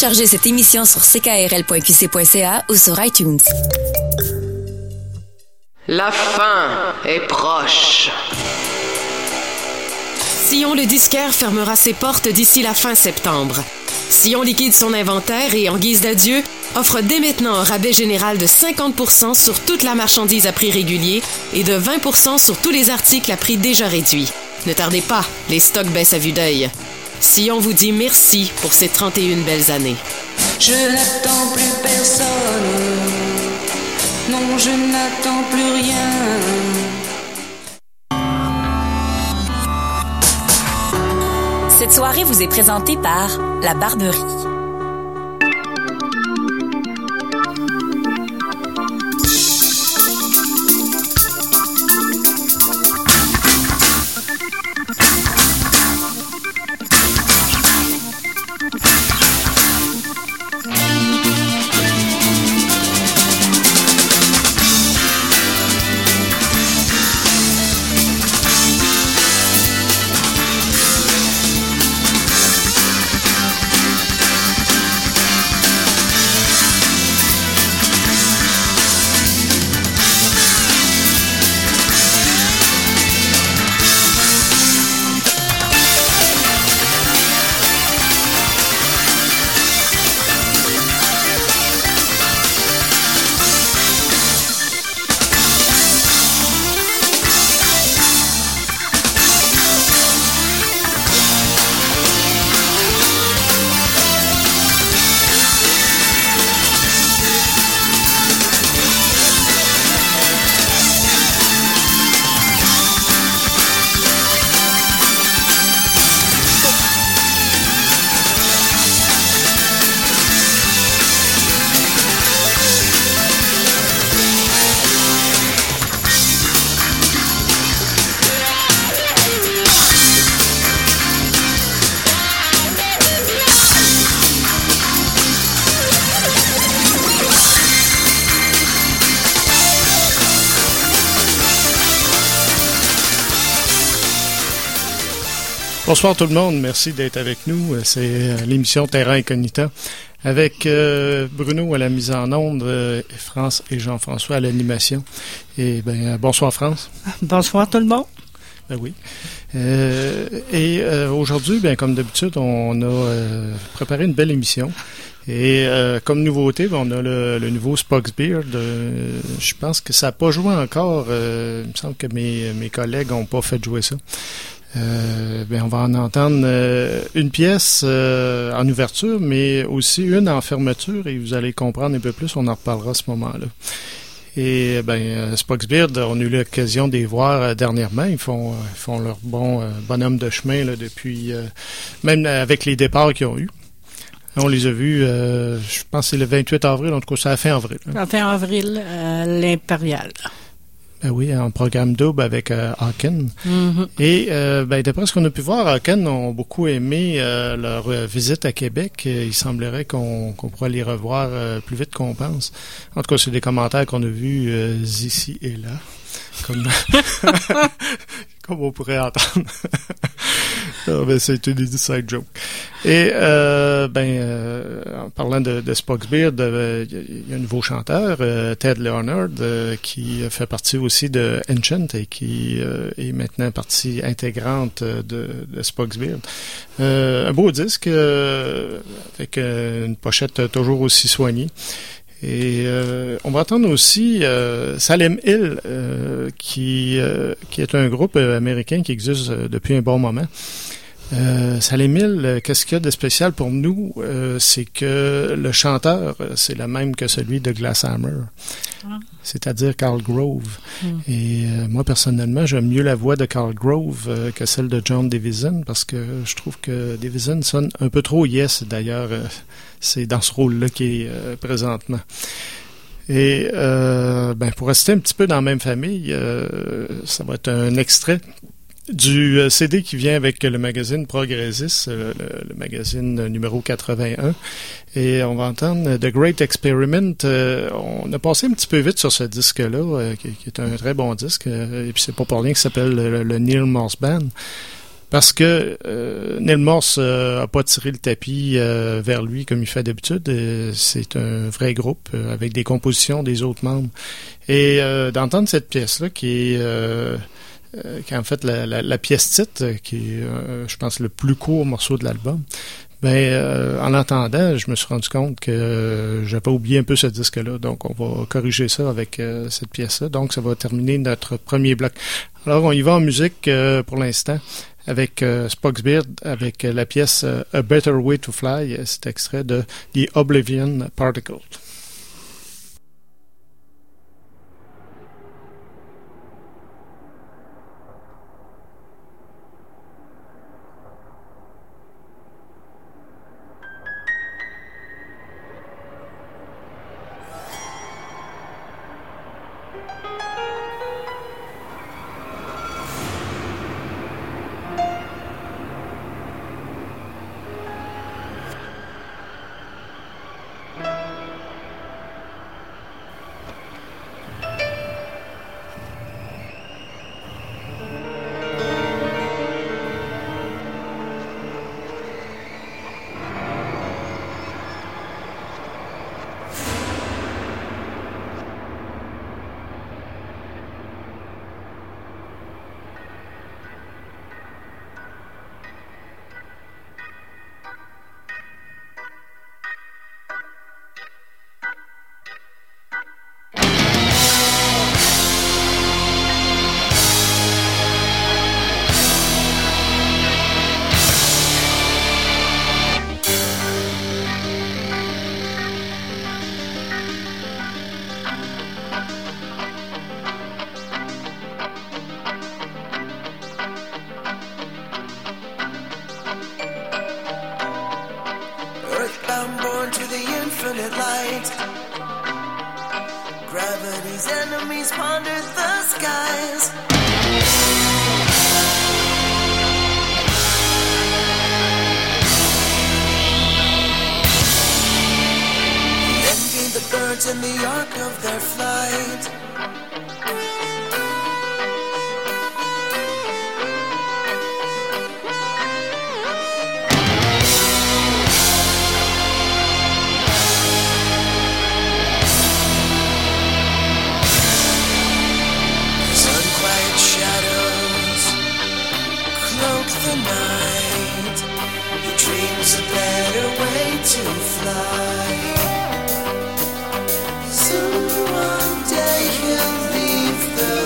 télécharger cette émission sur ckrl.qc.ca ou sur iTunes. La fin est proche. Sillon le disquaire fermera ses portes d'ici la fin septembre. Sillon liquide son inventaire et, en guise d'adieu, offre dès maintenant un rabais général de 50% sur toute la marchandise à prix régulier et de 20% sur tous les articles à prix déjà réduit. Ne tardez pas, les stocks baissent à vue d'œil. Sillon vous dit merci pour ces 31 belles années. Je n'attends plus personne. Non, je n'attends plus rien. Cette soirée vous est présentée par La Barberie. Bonsoir tout le monde, merci d'être avec nous. C'est l'émission Terra Incognita avec Bruno à la mise en onde, France et Jean-François à l'animation. Et bonsoir France. Bonsoir tout le monde. Ben oui. Aujourd'hui, comme d'habitude, on a préparé une belle émission. Et comme nouveauté, on a le nouveau Spock's Beard. Je pense que ça n'a pas joué encore. Il me semble que mes collègues n'ont pas fait jouer ça. On va en entendre une pièce en ouverture, mais aussi une en fermeture, et vous allez comprendre un peu plus, on en reparlera à ce moment-là. Et Spock's Beard, on a eu l'occasion de les voir dernièrement. Ils font leur bonhomme de chemin là, depuis, même avec les départs qu'ils ont eus. On les a vus, je pense que c'est le 28 avril, en tout cas, c'est à fin avril. À fin avril, l'Impérial. Ben oui, en programme double avec Hawken. Mm-hmm. Et d'après ce qu'on a pu voir, Hawken ont beaucoup aimé leur visite à Québec. Il semblerait qu'on pourrait les revoir plus vite qu'on pense. En tout cas, c'est des commentaires qu'on a vus ici et là. Comme on pourrait entendre. C'est une inside joke. Et en parlant de Spock's Beard, il y a un nouveau chanteur, Ted Leonard, qui fait partie aussi de Enchant et qui est maintenant partie intégrante de Spock's Beard. Un beau disque avec une pochette toujours aussi soignée. Et on va entendre aussi Salem Hill, qui est un groupe américain qui existe depuis un bon moment. Salem Hill, qu'est-ce qu'il y a de spécial pour nous? C'est que le chanteur, c'est le même que celui de Glasshammer, c'est-à-dire Carl Grove. Et moi, personnellement, j'aime mieux la voix de Carl Grove que celle de John Davison, parce que je trouve que Davison sonne un peu trop yes, d'ailleurs. C'est dans ce rôle-là qu'il est présentement. Et pour rester un petit peu dans la même famille, ça va être un extrait du CD qui vient avec le magazine Progressis, le magazine numéro 81. Et on va entendre The Great Experiment. On a passé un petit peu vite sur ce disque-là, qui est un très bon disque. Et puis c'est pas pour rien qu'il s'appelle le Neil Morse Band. Parce que Neil Morse a pas tiré le tapis vers lui comme il fait d'habitude. C'est un vrai groupe avec des compositions des autres membres. Et d'entendre cette pièce-là qui est en fait la pièce titre, qui est, je pense, le plus court morceau de l'album, en l'entendant, je me suis rendu compte que j'avais oublié un peu ce disque-là. Donc, on va corriger ça avec cette pièce-là. Donc, ça va terminer notre premier bloc. Alors, on y va en musique pour l'instant avec Spock's Beard, avec la pièce A Better Way to Fly. C'est extrait de The Oblivion Particle. In the arc of their flight, these unquiet shadows cloak the night. He dreams a better way to fly. One day he'll leave the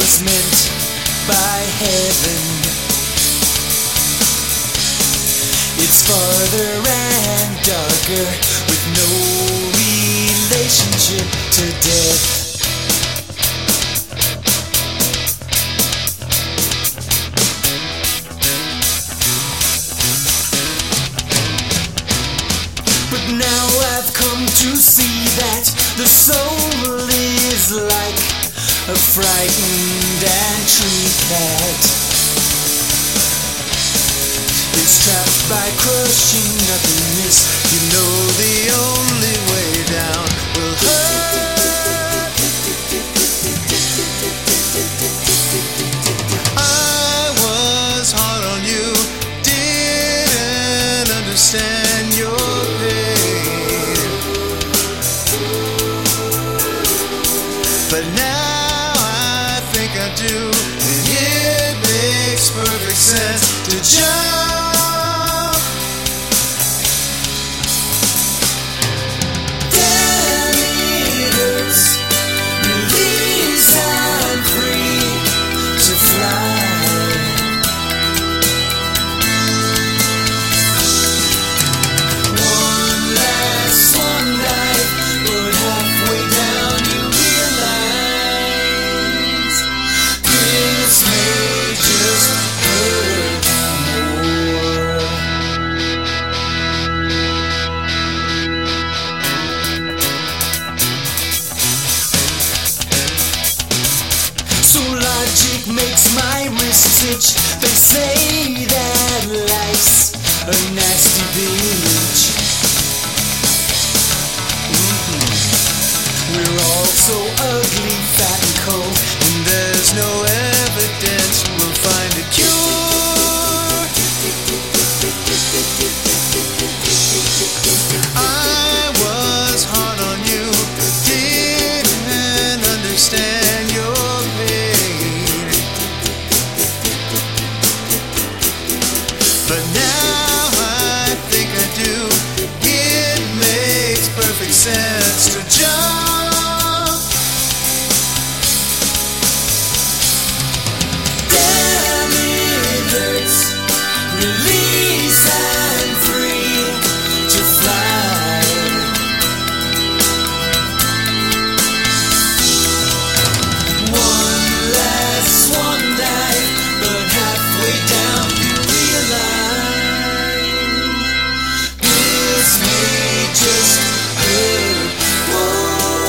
was meant by heaven. It's farther and darker with no relationship to death. But now I've come to see that the soul is like a frightened and tree cat. It's trapped by crushing nothingness. You know the only way down will hurt. I was hard on you, didn't understand your pain. But now I think I do, and it makes perfect sense to jump. Makes my wrist itch. They say that life's a nasty bitch. We're all so ugly, fat and cold, and there's no evidence we'll find a cure. I was hard on you, didn't understand your pain. But now I think I do. It makes perfect sense to jump. Damn, it hurts. Release, I'm free to fly. One last swan dive, but halfway down you realize this may just hurt more.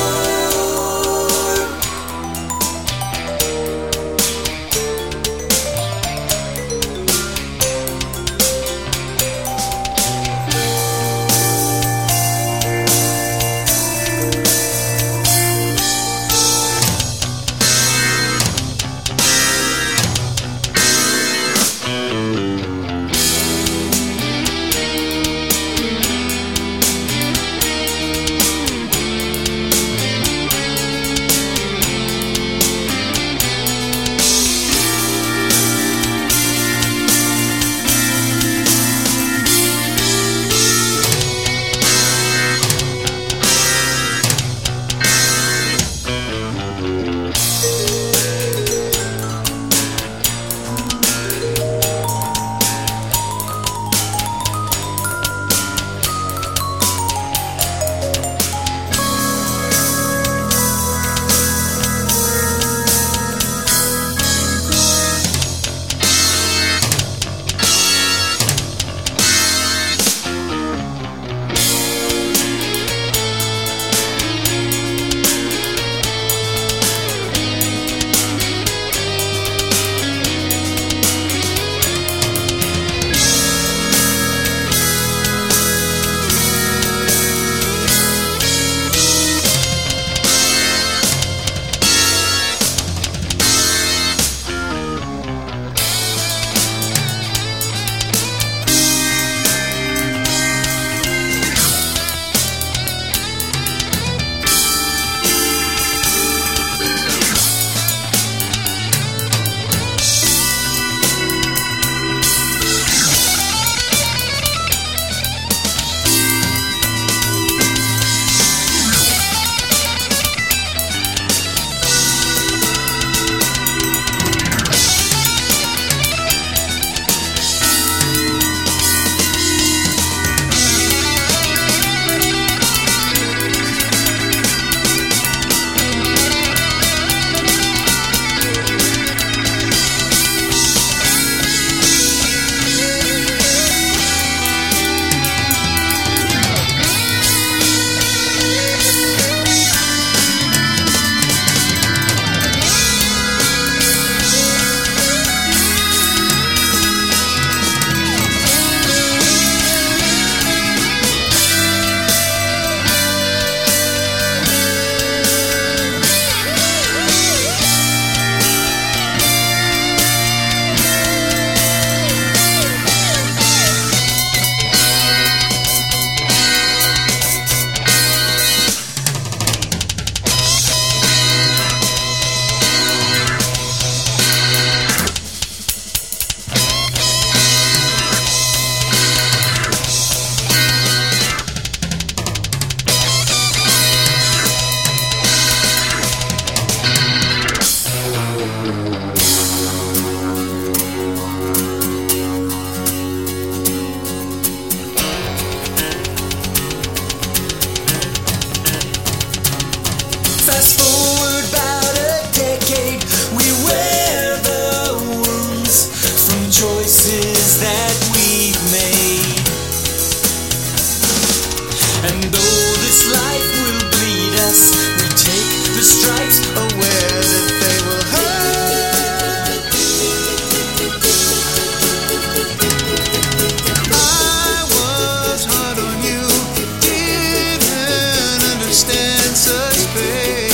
in such pain.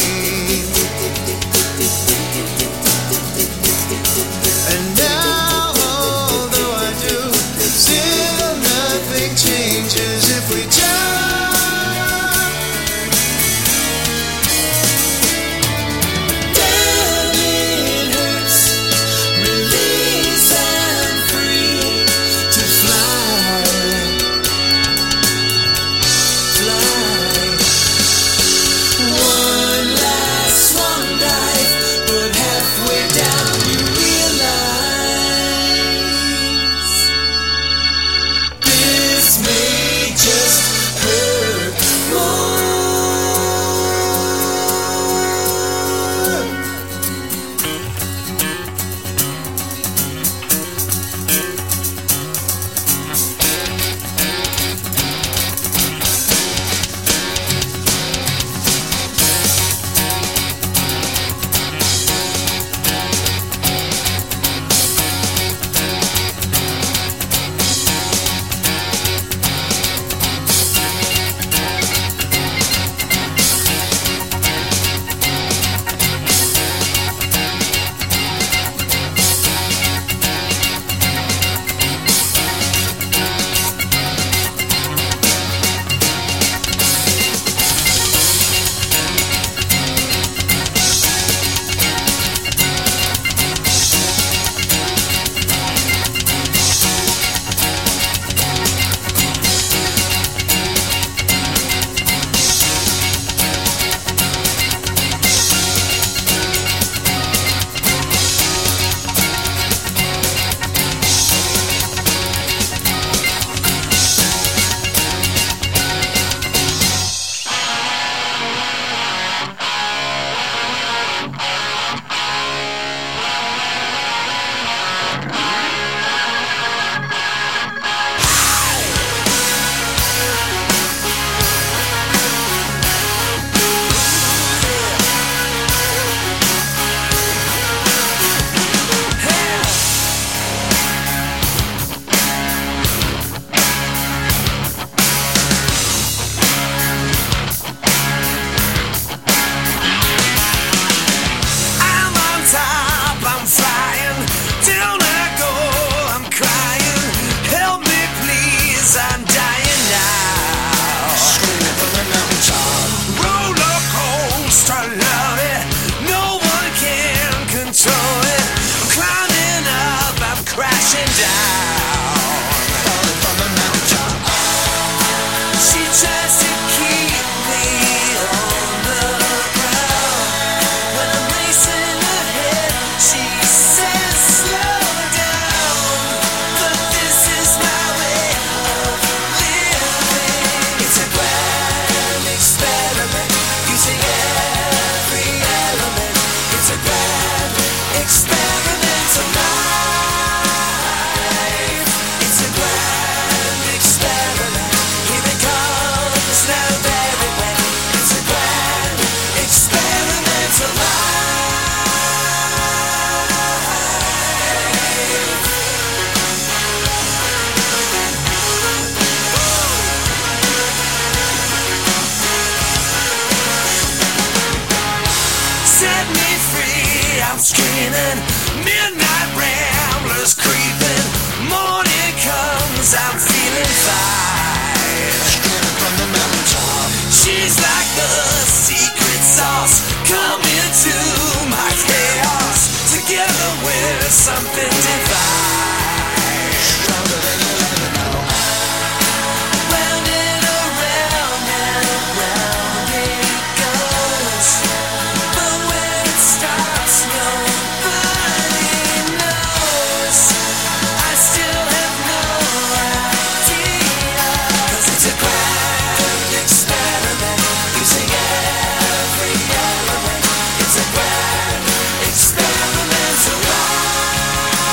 And now, although I do, still nothing changes if we just something divine. Stronger than you'll ever know. Round and around it goes. But when it stops, nobody knows. I still have no idea. 'Cause it's a grand experiment using every element. It's a grand experimental life.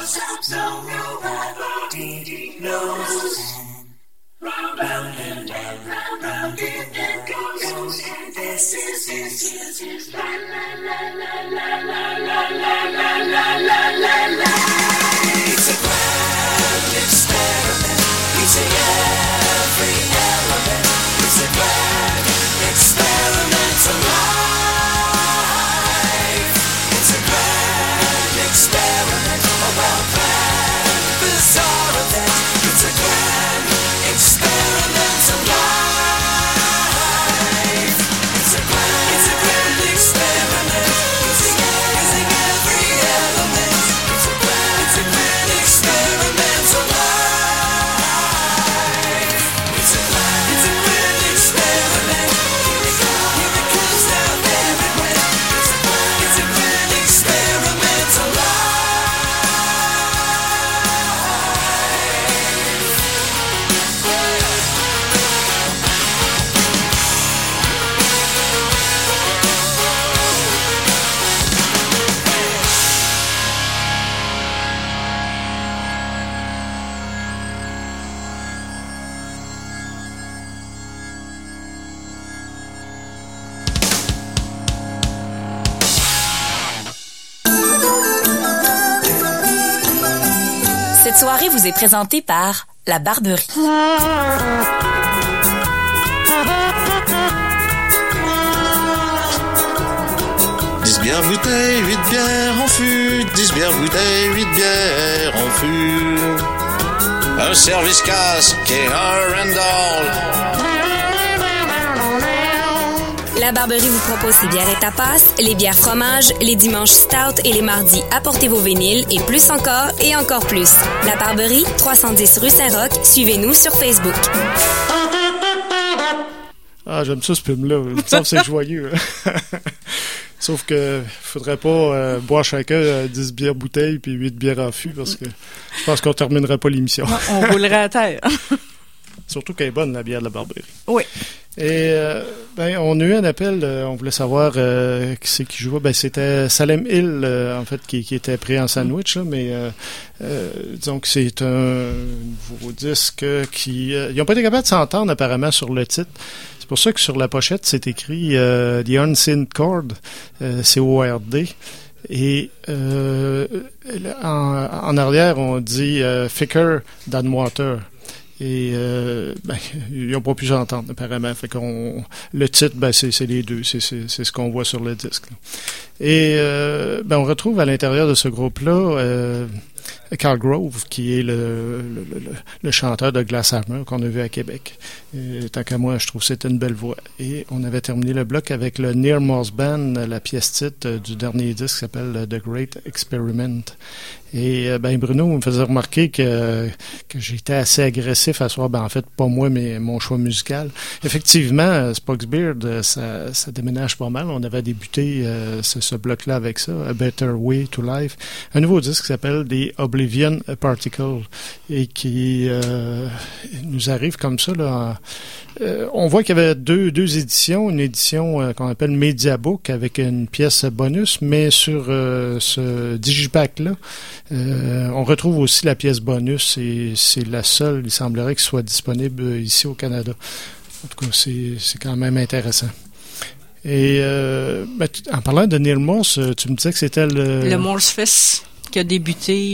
stops, no, nobody knows. Round and round it goes. And this is la la la la la la la la la la la la. It's a grand experiment, using every element. It's a grand experimental life. It's a grand experiment, a well-planned, bizarre event. It's a grand experimental life. It's a grand experiment, using every element. It's a grand experimental life. It's a grand experiment. Here it comes down everywhere. It's a grand experimental life. Cette soirée vous est présentée par La Barberie. 10 bières bouteilles, 8 bières en fût. 10 bières bouteilles, 8 bières en fût. Un service casque et un Randall. La Barberie vous propose ses bières et tapas, les bières fromage, les dimanches stout et les mardis apportez vos vinyles et plus encore et encore plus. La Barberie, 310 rue Saint-Roch. Suivez-nous sur Facebook. Ah, j'aime ça, ce film-là. Il me semble que c'est joyeux. Sauf que faudrait pas boire chacun 10 bières bouteilles puis 8 bières en fût parce que je pense qu'on terminerait pas l'émission. Non, on roulerait à terre. Surtout qu'elle est bonne, la bière de la Barberie. Oui. Et on a eu un appel, on voulait savoir qui c'est qui jouait. Ben, c'était Salem Hill, en fait, qui était pris en sandwich, là, mais disons que c'est un nouveau disque qui... ils n'ont pas été capables de s'entendre apparemment sur le titre. C'est pour ça que sur la pochette, c'est écrit The Unseen Chord, C-O-R-D. Et en arrière, on dit Thicker Than Water. Et ils n'ont pas pu s'entendre apparemment. Fait qu'on le titre, c'est les deux, c'est ce qu'on voit sur le disque. Là. Et on retrouve à l'intérieur de ce groupe-là Carl Grove, qui est le chanteur de Glass Hammer qu'on a vu à Québec. Tant qu'à moi, je trouve que c'était une belle voix. Et on avait terminé le bloc avec le Near Morse Band, la pièce titre du dernier disque qui s'appelle The Great Experiment. Et Bruno me faisait remarquer que j'étais assez agressif à ce soir. En fait, pas moi, mais mon choix musical. Effectivement, Spock's Beard, ça déménage pas mal. On avait débuté ce bloc-là avec ça, A Better Way to Life. Un nouveau disque qui s'appelle The Oblivion Particle et qui nous arrive comme ça. Là, on voit qu'il y avait deux éditions. Une édition qu'on appelle Mediabook avec une pièce bonus, mais sur ce digipack-là, on retrouve aussi la pièce bonus et c'est la seule, il semblerait, qui soit disponible ici au Canada. En tout cas, c'est quand même intéressant. Et en parlant de Neil Morse, tu me disais que c'était le Morse Fest qui a débuté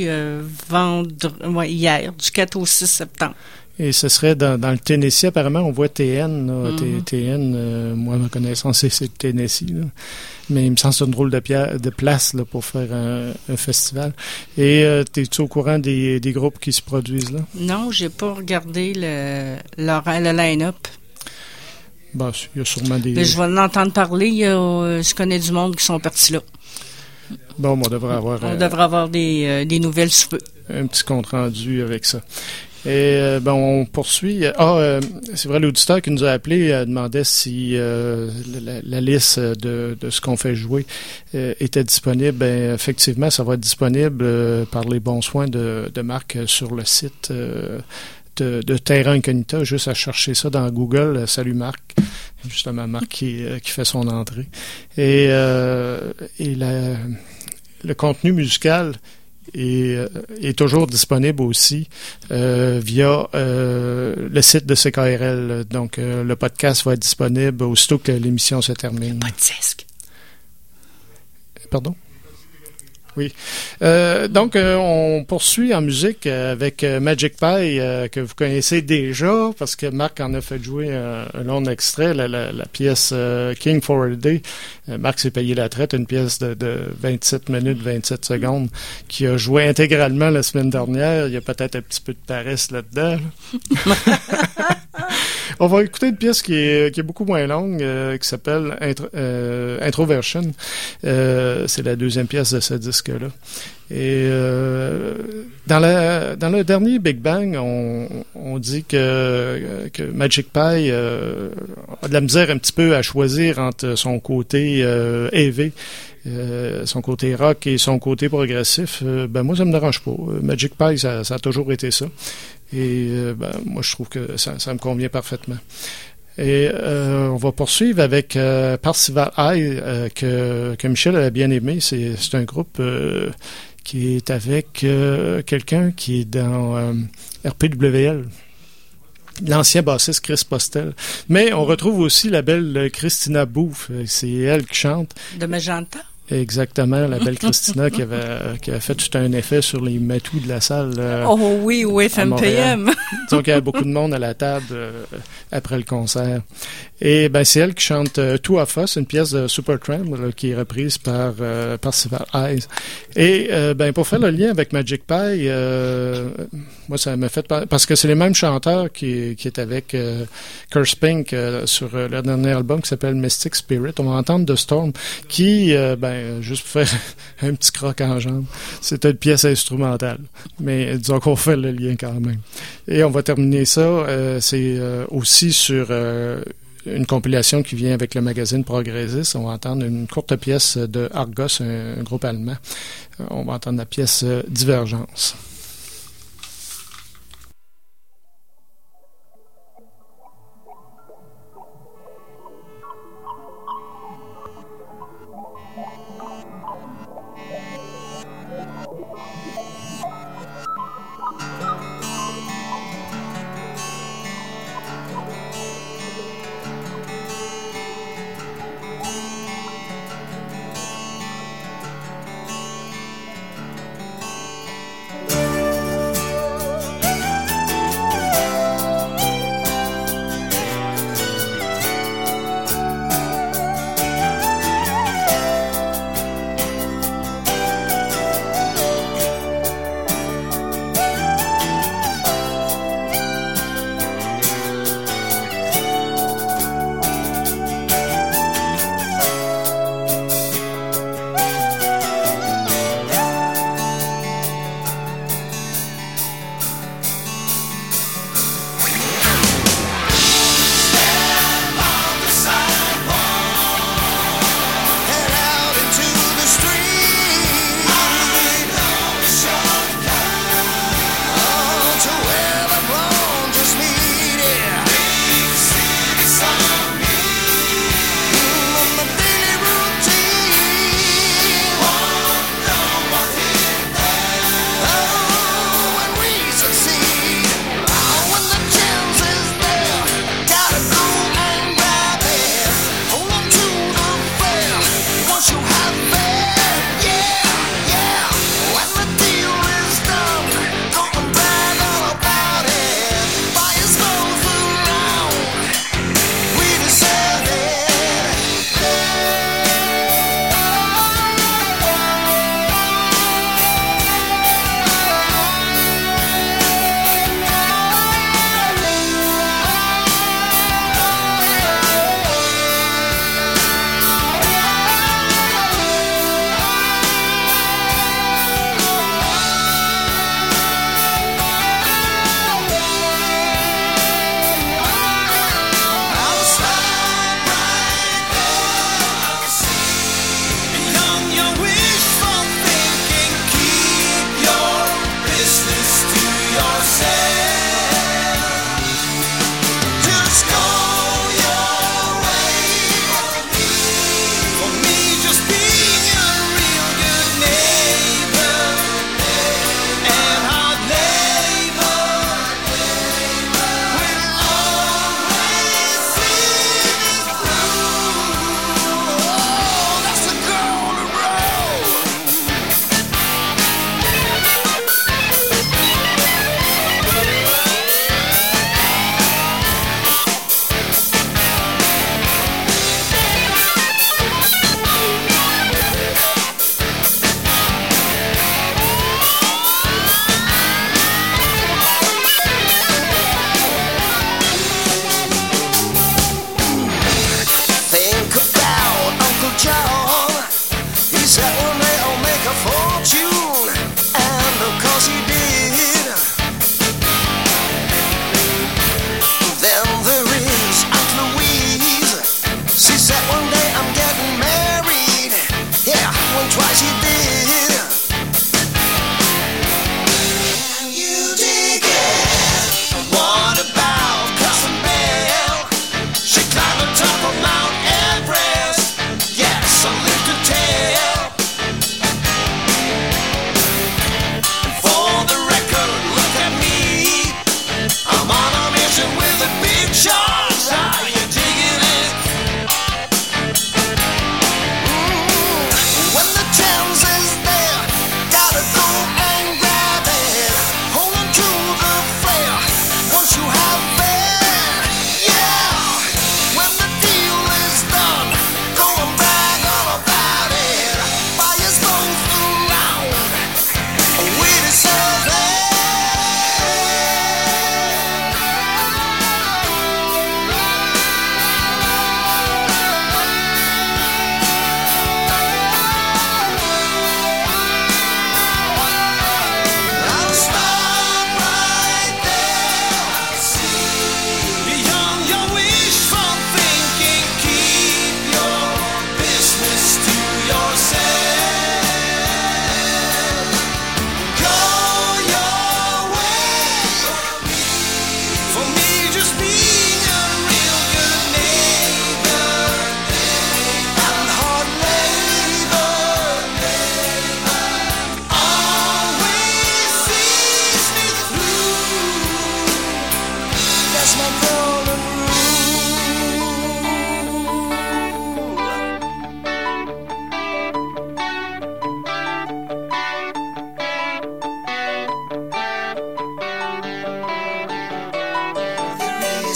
hier, du 4 au 6 septembre. Et ce serait dans le Tennessee, apparemment, on voit TN. Là, TN, moi, ma connaissance, c'est le Tennessee. Là. Mais il me semble que c'est une drôle de place là, pour faire un festival. Et es-tu au courant des groupes qui se produisent là? Non, j'ai pas regardé le line-up. Bon, il y a sûrement des... Mais je vais en entendre parler. Je connais du monde qui sont partis là. Bon, on devrait avoir des nouvelles sous peu. Un petit compte-rendu avec ça. Et on poursuit. C'est vrai, l'auditeur qui nous a appelé demandait si la liste de ce qu'on fait jouer était disponible. Effectivement, ça va être disponible par les bons soins de Marc sur le site de Terra Incognita. Juste à chercher ça dans Google. Salut Marc. Justement, Marc qui fait son entrée. Et le contenu musical, est toujours disponible aussi via le site de CKRL. Donc, le podcast va être disponible aussitôt que l'émission se termine. Pas de disque. Pardon? Oui. Donc, on poursuit en musique avec Magic Pie, que vous connaissez déjà, parce que Marc en a fait jouer un long extrait, la pièce King for a Day. Marc s'est payé la traite, une pièce de 27 minutes, 27 secondes, qui a joué intégralement la semaine dernière. Il y a peut-être un petit peu de paresse là-dedans. On va écouter une pièce qui est beaucoup moins longue, qui s'appelle Introversion. C'est la deuxième pièce de ce disque-là. Et dans le dernier Big Bang, on dit que Magic Pie a de la misère un petit peu à choisir entre son côté heavy, son côté rock et son côté progressif. Moi, ça me dérange pas. Magic Pie, ça a toujours été ça. Et moi, je trouve que ça me convient parfaitement. Et on va poursuivre avec Parsival High, que Michel a bien aimé. C'est un groupe qui est avec quelqu'un qui est dans RPWL. L'ancien bassiste Chris Postel. Mais on retrouve aussi la belle Christina Booth. C'est elle qui chante. De Magenta? Exactement, la belle Christina qui avait fait tout un effet sur les matous de la salle. Oh oui, au FMPM. Donc, il y a beaucoup de monde à la table après le concert. Et c'est elle qui chante Two of Us, une pièce de Supertramp qui est reprise par Parsival Eyes. Et pour faire le lien avec Magic Pie, moi ça m'a fait parce que c'est les mêmes chanteurs qui est avec Curse Pink sur leur dernier album qui s'appelle Mystic Spirit. On va entendre The Storm qui juste pour faire un petit croc en jambe, c'est une pièce instrumentale. Mais disons qu'on fait le lien quand même. Et on va terminer ça, c'est aussi sur une compilation qui vient avec le magazine Progressiste. On va entendre une courte pièce de Argos, un groupe allemand. On va entendre la pièce Divergence.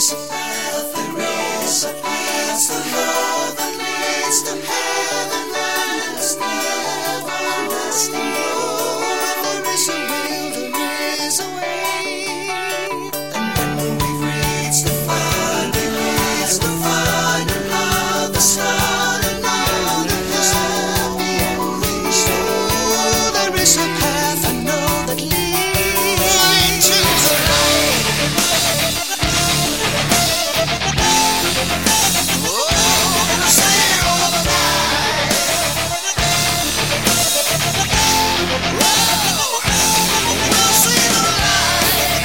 is a path, there is a path to love that leads to heaven, and it's never lost. There is a will, there is a way, and when we reach the final love, the start and now the happy ending. So there is a path I know that leads to the light. Oh, say all the time. Oh, we'll see the light.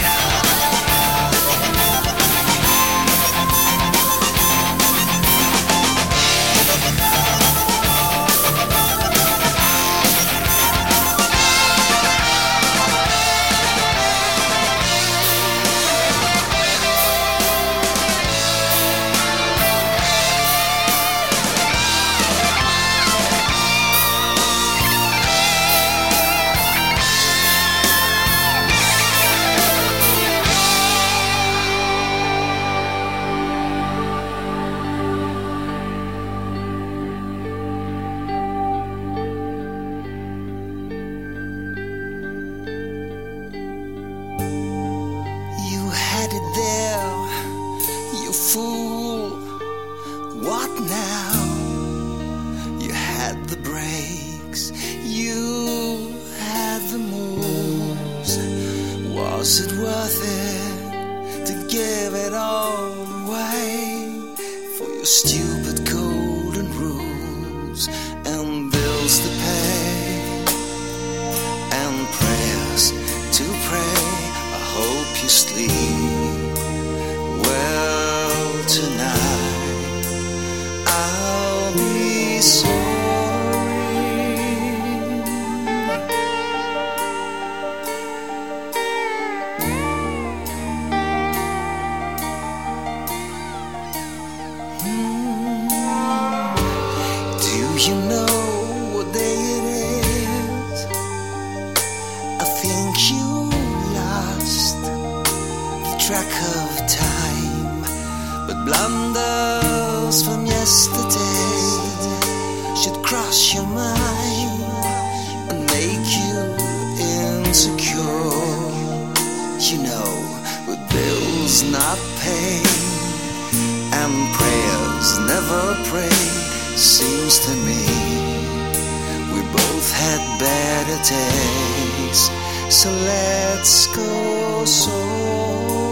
You had it there, you fool. What now? You had the breaks, you had the moves. Was it worth it to give it all away for your stupid golden rules and bills to pay and prayers to pray? I hope you sleep well tonight. I'll be sorry. Do you know what day it is? I think you lost the track of time, but blunders from yesterday should cross your mind and make you insecure. You know, with bills not paid and prayers never prayed, seems to me we both had better days. So let's go sorry.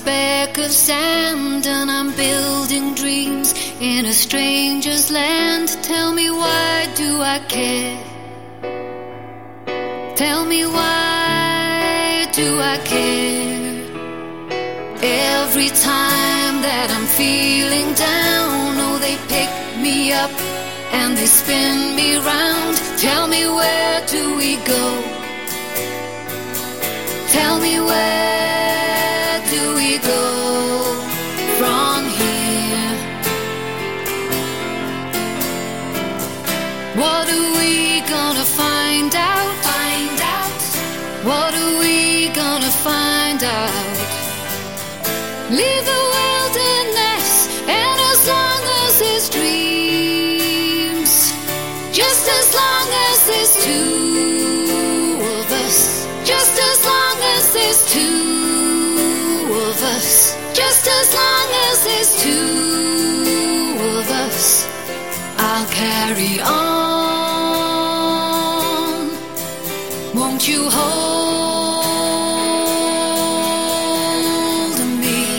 speck of sand and I'm building dreams in a stranger's land. Tell me, why do I care? Tell me, why do I care? Every time that I'm feeling down, oh, they pick me up and they spin me round. Tell me, where do we go? Tell me, where do we go from here? What are we gonna find out? Find out. What are we gonna find out? Leave the wilderness, and as long as there's dreams, just as long as there's two of us, just as long as there's two of us, just as long as there's two of us, I'll carry on. Won't you hold me?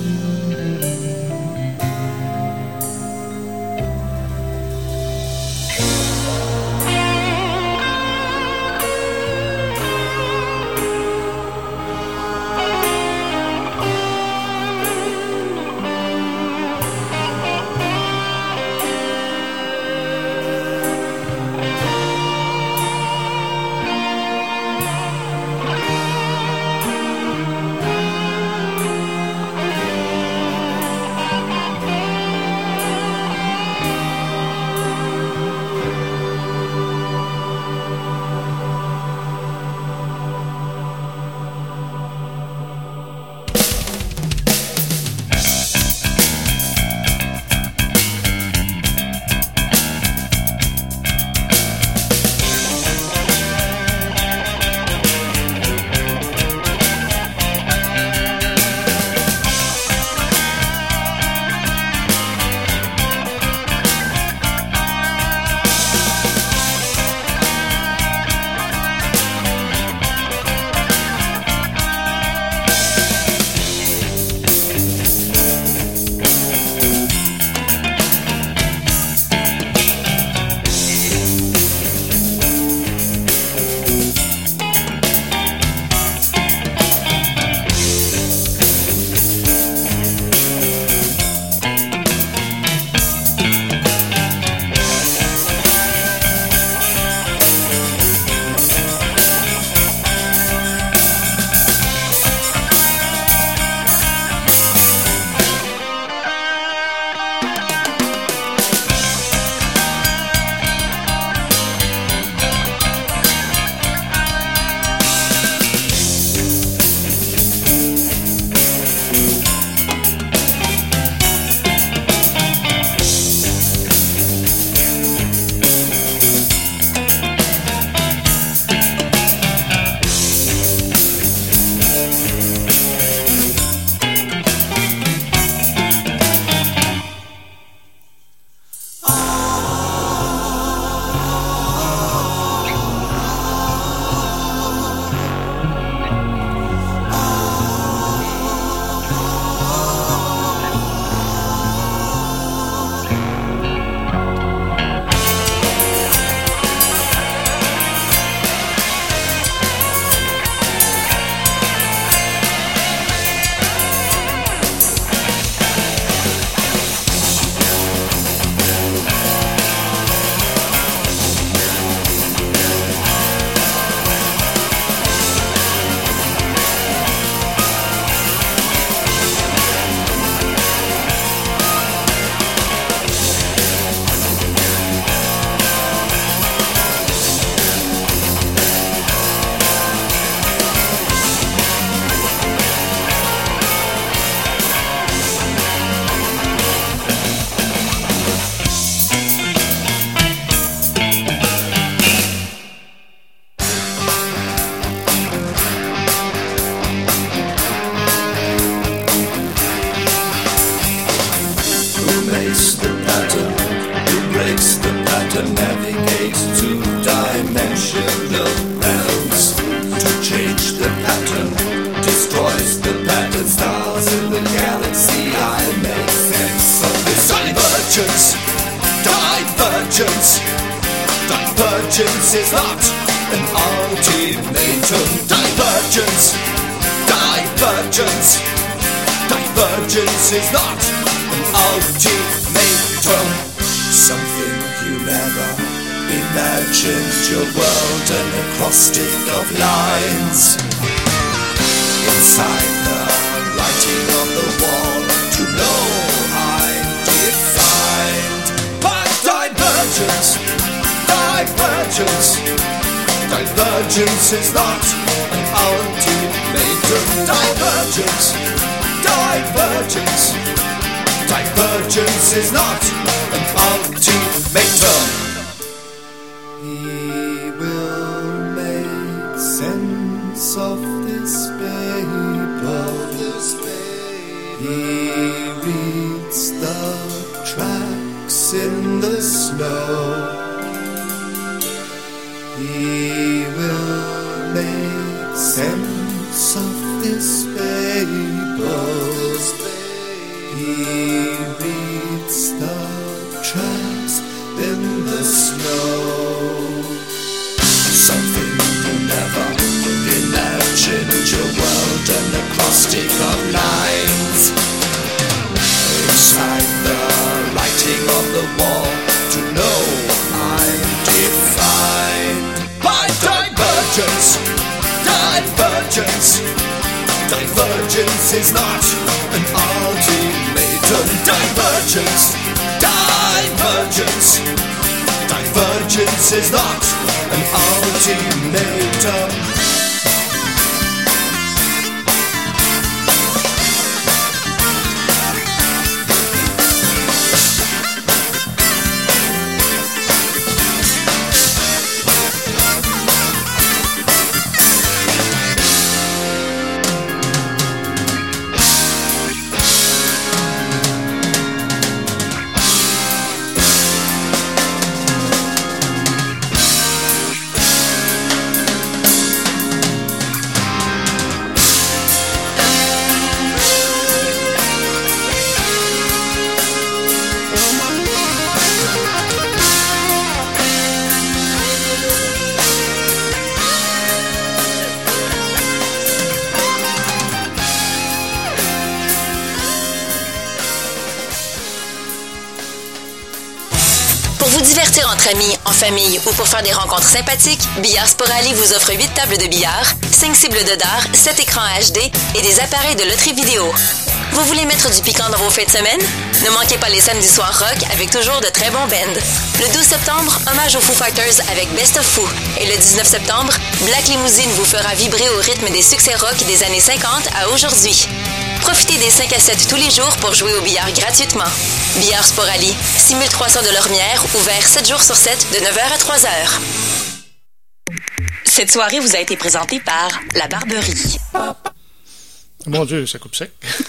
Divergence is not an ultimatum. Divergence, divergence, divergence is not an ultimatum. Something you never imagined, your world an acrostic of lines. Inside the writing on the wall, to know I'm defined by divergence. Divergence, divergence is not an ultimatum. Divergence, divergence, divergence is not an ultimatum. He will make sense of this paper. He reads the tracks in the snow. He will make sense of this paper. Divergence is not an ultimatum. Divergence, divergence. Divergence is not an ultimatum. Pour vous divertir entre amis, en famille ou pour faire des rencontres sympathiques, Billard Sporali vous offre 8 tables de billard, 5 cibles de dard, 7 écrans HD et des appareils de loterie vidéo. Vous voulez mettre du piquant dans vos fins de semaine? Ne manquez pas les samedis soirs rock avec toujours de très bons bands. Le 12 septembre, hommage aux Foo Fighters avec Best of Foo. Et le 19 septembre, Black Limousine vous fera vibrer au rythme des succès rock des années 50 à aujourd'hui. Profitez des 5 à 7 tous les jours pour jouer au billard gratuitement. Billard Sporali, 6300 de Lormière, ouvert 7 jours sur 7 de 9h à 3h. Cette soirée vous a été présentée par La Barberie. Mon Dieu, ça coupe sec.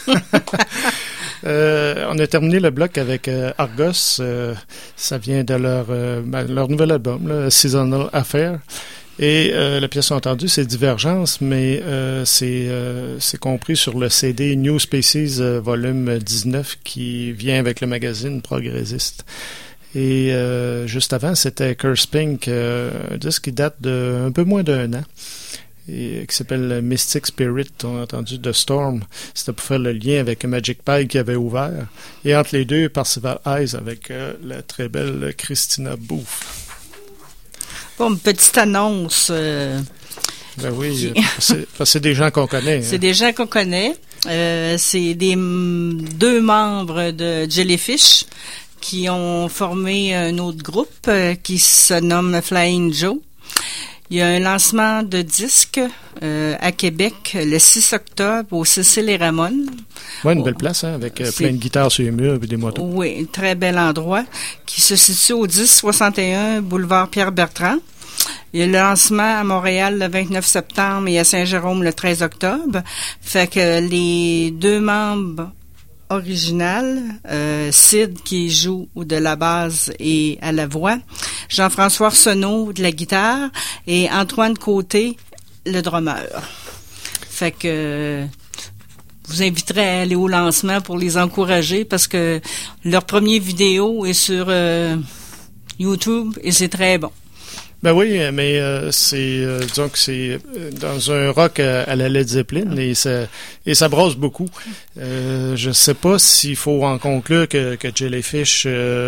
On a terminé le bloc avec Argos. Ça vient de leur nouvel album, là, Seasonal Affair. Et la pièce entendue, c'est Divergence, mais c'est compris sur le CD New Species volume 19 qui vient avec le magazine Progressiste. Et juste avant, c'était Curse Pink, un disque qui date de un peu moins d'1 an. Et qui s'appelle Mystic Spirit, on a entendu The Storm. C'était pour faire le lien avec Magic Pie qui avait ouvert. Et entre les deux, Parcival Eyes avec la très belle Christina Booth. Bon, une petite annonce. Ben oui, c'est des gens qu'on connaît. C'est des gens qu'on connaît. C'est des 2 membres de Jellyfish qui ont formé un autre groupe qui se nomme Flying Joe. Il y a un lancement de disque à Québec le 6 octobre au Cécile et Ramon. Oui, une belle place, hein, avec plein de guitares sur les murs et des motos. Oui, un très bel endroit qui se situe au 1061 boulevard Pierre-Bertrand. Il y a le lancement à Montréal le 29 septembre et à Saint-Jérôme le 13 octobre. Fait que les 2 membres original, Sid qui joue de la basse et à la voix, Jean-François Arsenault de la guitare et Antoine Côté le drummer. Fait que vous inviterai à aller au lancement pour les encourager parce que leur première vidéo est sur YouTube et c'est très bon. Ben oui, mais disons que c'est dans un rock à la Led Zeppelin et ça brosse beaucoup. Je sais pas s'il faut en conclure que Jellyfish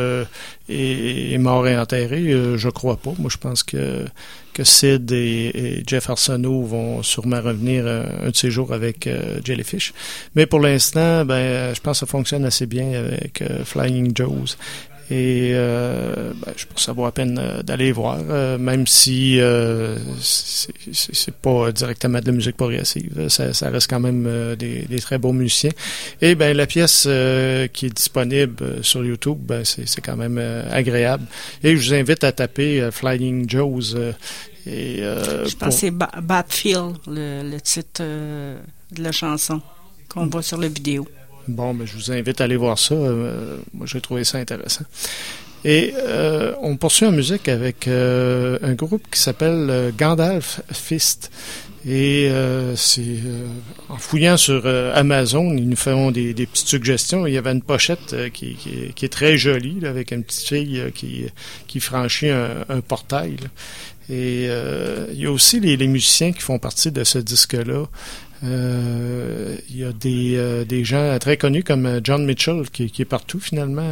est mort et enterré. Je crois pas. Moi, je pense que Sid et Jeff Arsenault vont sûrement revenir un de ces jours avec Jellyfish. Mais pour l'instant, je pense que ça fonctionne assez bien avec Flying Joes. Et je pense que ça vaut la peine d'aller voir, même si c'est pas directement de la musique progressive. Ça reste quand même des très bons musiciens. Et la pièce qui est disponible sur YouTube, c'est quand même agréable. Et je vous invite à taper Flying Joes. Je pense que c'est Batfield, le titre de la chanson qu'on voit sur la vidéo. Bon, je vous invite à aller voir ça. Moi, j'ai trouvé ça intéressant. Et on poursuit en musique avec un groupe qui s'appelle Gandalf Fist. Et c'est en fouillant sur Amazon, ils nous font des petites suggestions. Il y avait une pochette qui est très jolie, là, avec une petite fille qui franchit un portail, là. Et il y a aussi les musiciens qui font partie de ce disque-là. Il y a des gens très connus comme John Mitchell qui est partout finalement,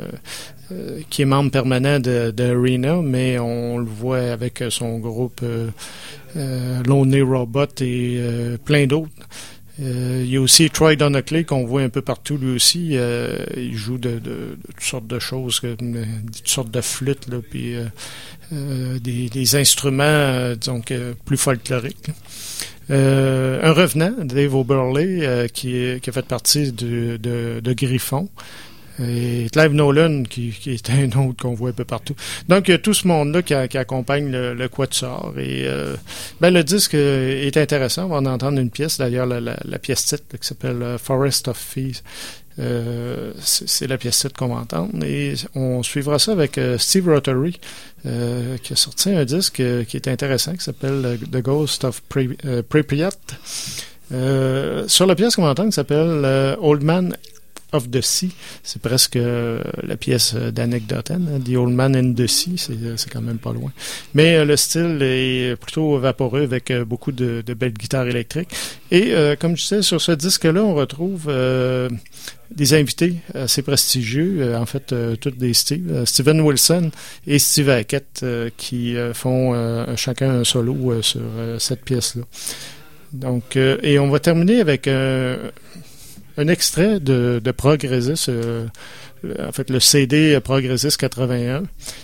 qui est membre permanent de Arena, mais on le voit avec son groupe Lonely Robot et plein d'autres. Il y a aussi Troy Donockley qu'on voit un peu partout lui aussi. Il joue de toutes sortes de choses, toutes sortes de flûtes, là, puis des instruments, disons que plus folkloriques. Un revenant, Dave Oberle, qui a fait partie de Griffon. Et Clive Nolan, qui est un autre qu'on voit un peu partout. Donc, il y a tout ce monde-là qui accompagne le Quatuor. Et le disque est intéressant. On va en entendre une pièce, d'ailleurs, la pièce titre qui s'appelle Forest of Fees. C'est la pièce titre qu'on va entendre. Et on suivra ça avec Steve Rothery, qui a sorti un disque qui est intéressant, qui s'appelle The Ghost of Pripyat. Sur la pièce qu'on va entendre, qui s'appelle Old Man of the Sea, c'est presque la pièce d'anecdote, hein? The Old Man in the Sea, c'est quand même pas loin. Mais le style est plutôt vaporeux avec beaucoup de belles guitares électriques. Et comme je disais, sur ce disque-là, on retrouve des invités assez prestigieux, en fait, tous des Steve. Steven Wilson et Steve Hackett qui font chacun un solo sur cette pièce-là. Donc, et on va terminer avec un extrait de Progressist, en fait le CD Progressist 81.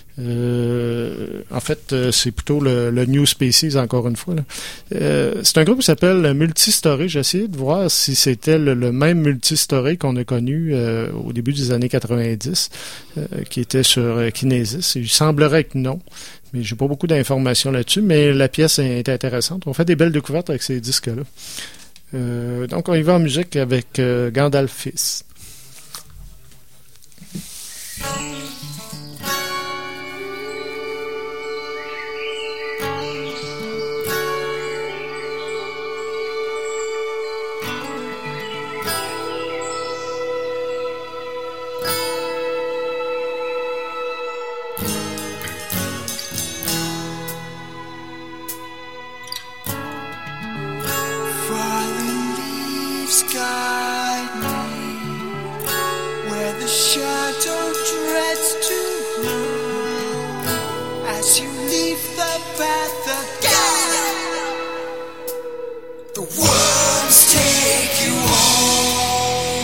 En fait, c'est plutôt le New Species, encore une fois. Là. C'est un groupe qui s'appelle Multistory. J'ai essayé de voir si c'était le même Multistory qu'on a connu au début des années 90, qui était sur Kinesis. Il semblerait que non, mais j'ai pas beaucoup d'informations là-dessus, mais la pièce est intéressante. On fait des belles découvertes avec ces disques-là. Donc, on y va en musique avec Gandalf Fils. Guide me where the shadow dreads to roam as you leave the path again. The worms take you home.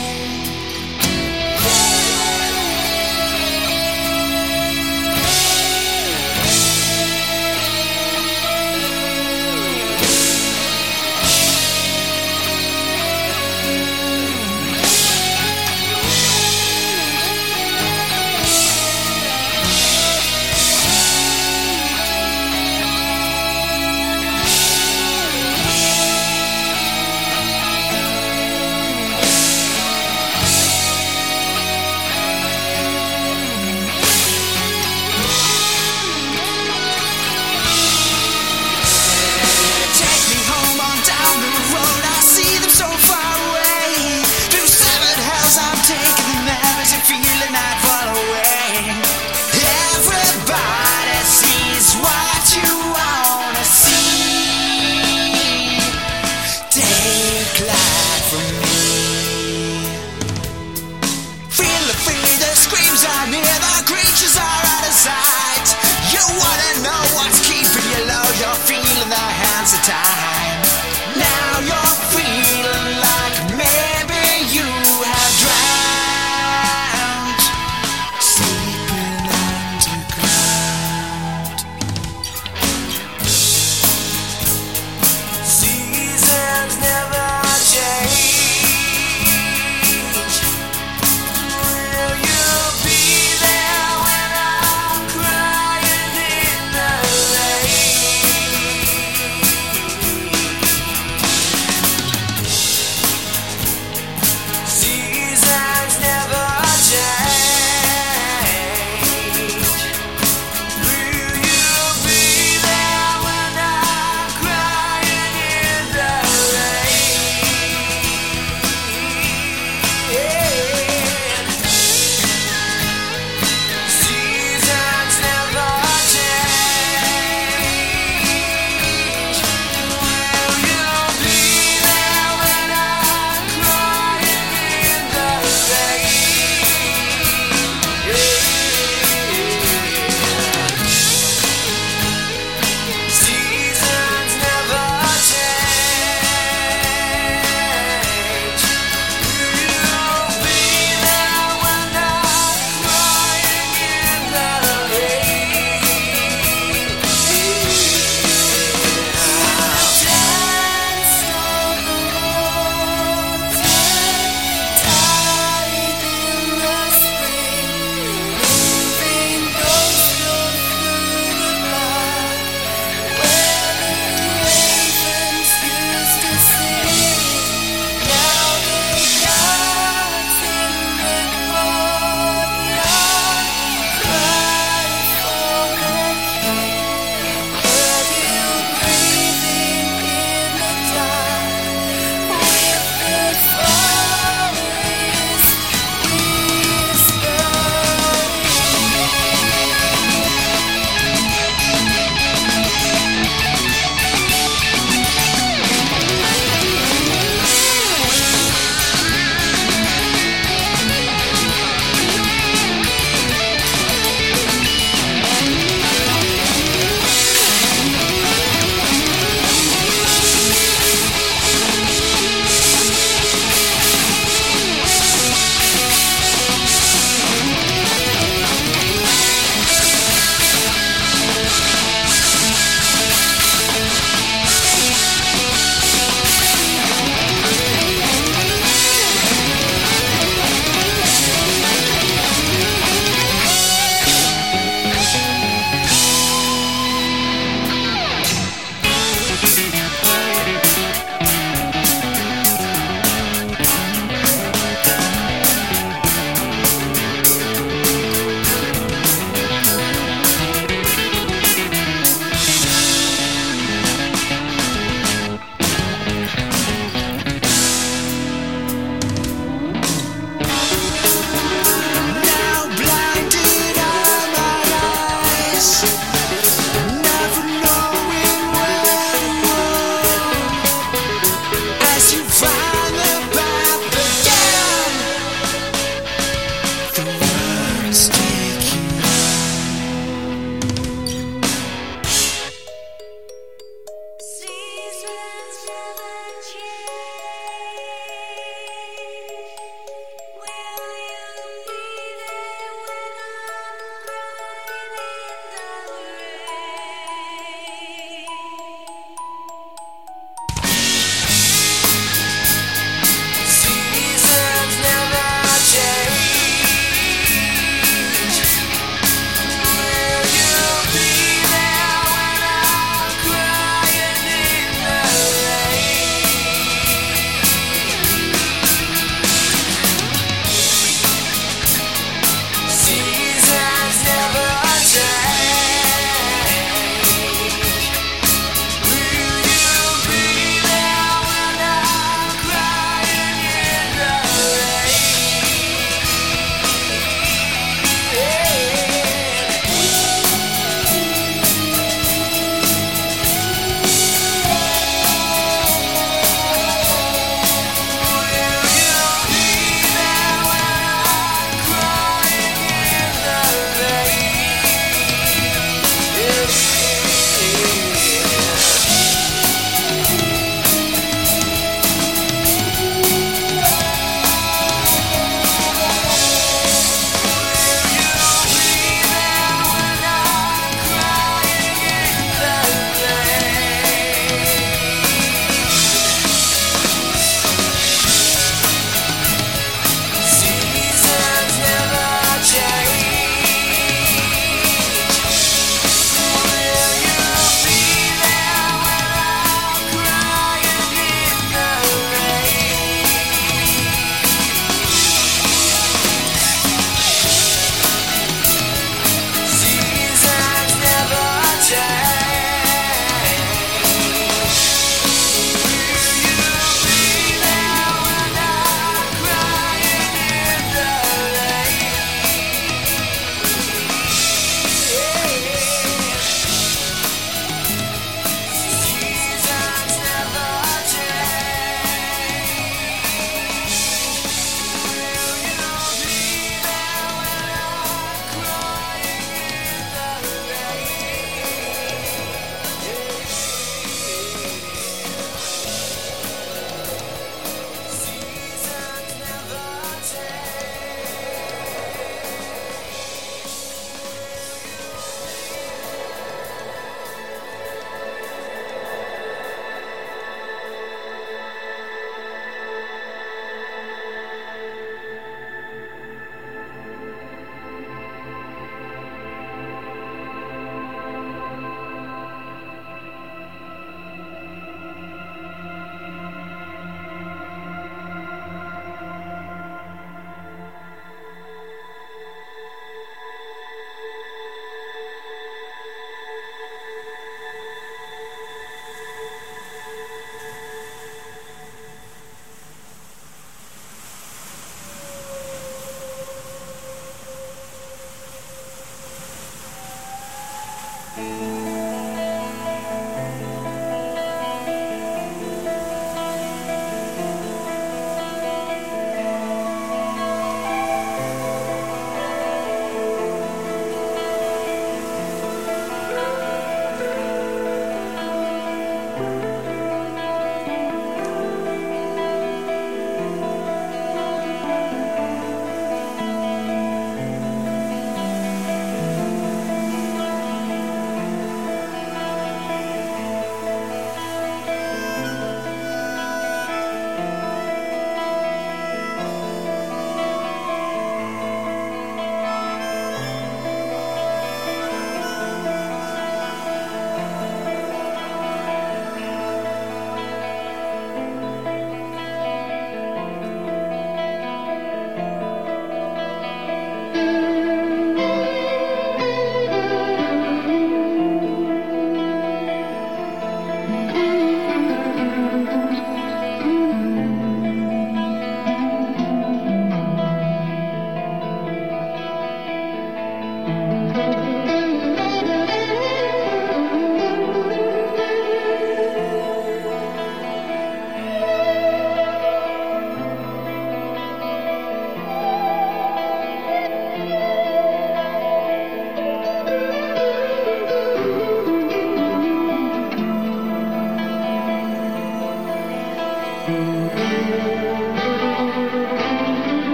sticky. Seasons never change.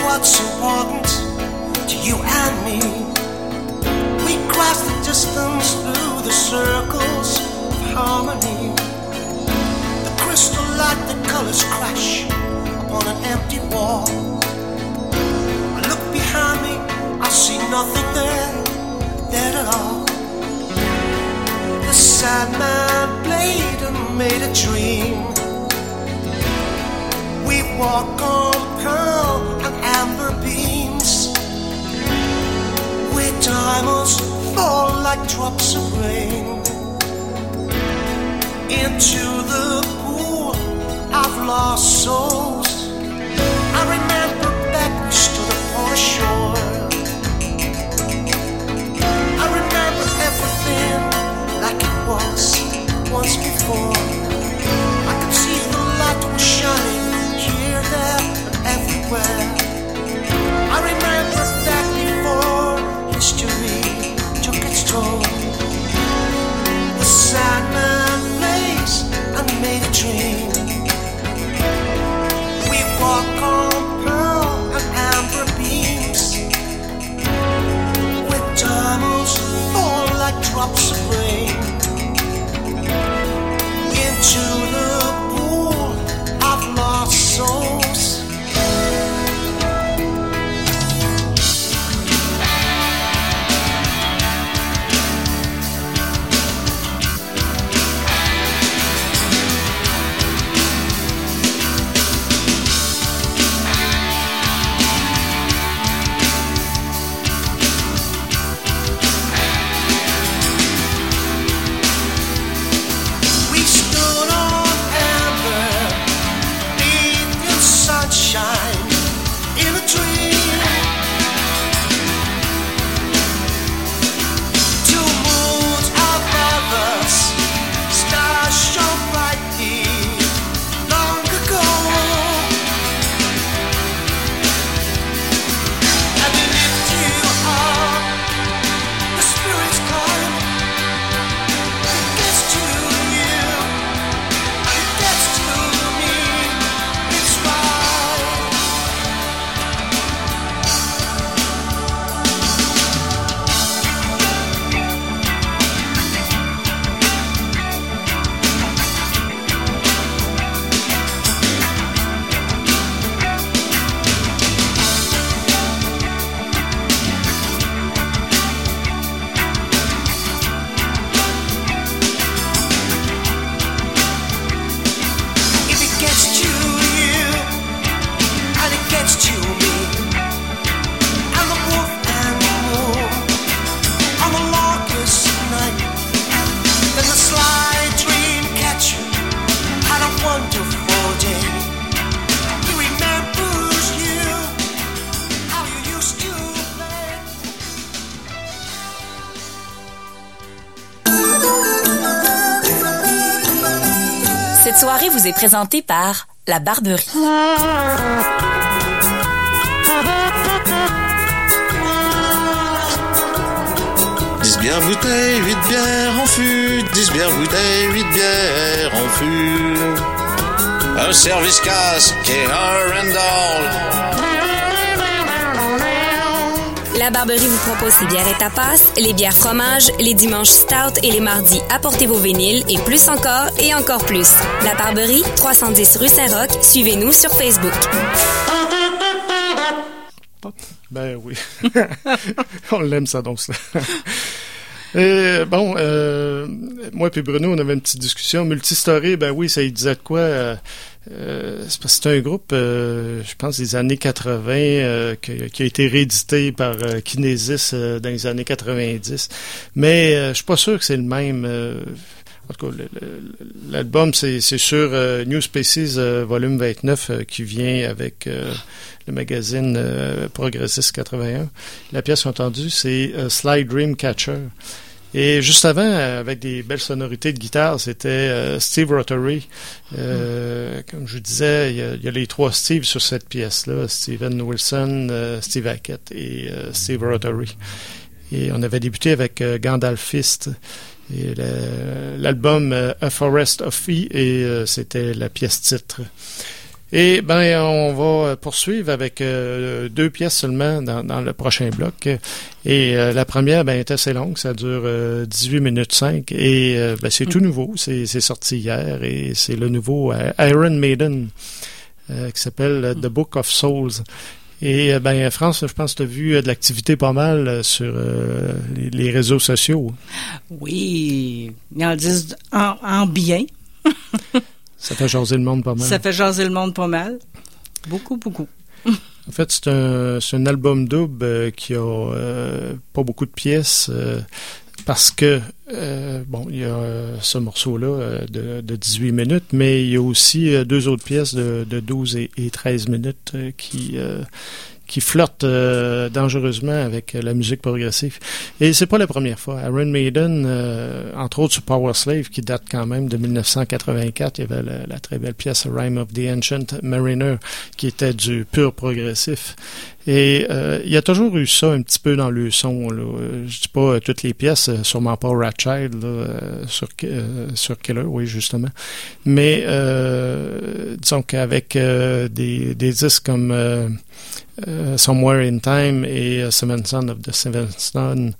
what's important to you and me. We cross the distance through the circles of harmony. The crystal light, the colors crash upon an empty wall. I look behind me, I see nothing there at all. The Sandman played and made a dream. We walk on pearl and amber beams, where diamonds fall like drops of rain into the pool of lost souls. I remember that we stood upon a shore. I remember everything like it was once before. I could see the light was shining here, there, and everywhere. I remember that before history took its toll. The Sandman plays and made a dream. We walk on pearl and amber beams, where diamonds fall like drops of rain into the pool of lost souls. We stood on amber, beneath the sunshine, in a dream. Two moons above us, stars shone brightly long ago. And we lift you up, the spirits climb. It gets to you, it gets to me, it's right. If it gets to you, and it gets to me, and the wolf and the moon, on the longest night, then the sly dream catcher had a wonderful day. He remembers you, how you used to play. Cette soirée vous est présentée par La Barberie. Dix bières bouteilles, 8 bières en fût. 10 bières bouteilles, 8 bières en fût. Un service casque et un Randall. La Barberie vous propose ses bières et tapas, les bières fromage, les dimanches stout et les mardis apportez vos vinyles et plus encore et encore plus. La Barberie, 310 rue Saint-Roch. Suivez-nous sur Facebook. Ben oui. On l'aime, ça, donc, ça. Et bon, moi et Bruno, on avait une petite discussion. Multistory, ben oui, ça, il disait de quoi? C'est parce que c'est un groupe, je pense, des années 80, qui a été réédité par Kinesis dans les années 90. Mais je suis pas sûr que c'est le même. En tout cas, l'album, c'est sur New Species, volume 29, qui vient avec le magazine Progressiste 81. La pièce entendue, c'est Sly Dream Catcher. Et juste avant, avec des belles sonorités de guitare, c'était Steve Rothery. Comme je vous disais, il y a les trois Steve sur cette pièce-là. Steven Wilson, Steve Hackett et Steve Rothery. Et on avait débuté avec Gandalf Fist. Et l'album A Forest of Fee, et c'était la pièce titre. Et ben, on va poursuivre avec 2 pièces seulement dans le prochain bloc. Et la première est assez longue, ça dure 18 minutes 5. Et c'est tout nouveau, c'est sorti hier et c'est le nouveau Iron Maiden qui s'appelle The Book of Souls. Et France, je pense que tu as vu de l'activité pas mal sur les réseaux sociaux. Oui, ils en disent en bien. Ça fait jaser le monde pas mal. Ça fait jaser le monde pas mal. Beaucoup, beaucoup. En fait, c'est un album double qui a pas beaucoup de pièces parce que, il y a ce morceau-là de 18 minutes, mais il y a aussi 2 autres pièces de 12 et 13 minutes qui flirtent dangereusement avec la musique progressive. Et c'est pas la première fois. Iron Maiden, entre autres sur Power Slave, qui date quand même de 1984, il y avait la très belle pièce Rime of the Ancient Mariner, qui était du pur progressif. Et il y a toujours eu ça un petit peu dans le son. Là. Je dis pas toutes les pièces, sûrement pas Wrathchild sur Killer, oui, justement. Mais disons qu'avec des disques comme Somewhere in Time et Seventh Son of the Seventh Son,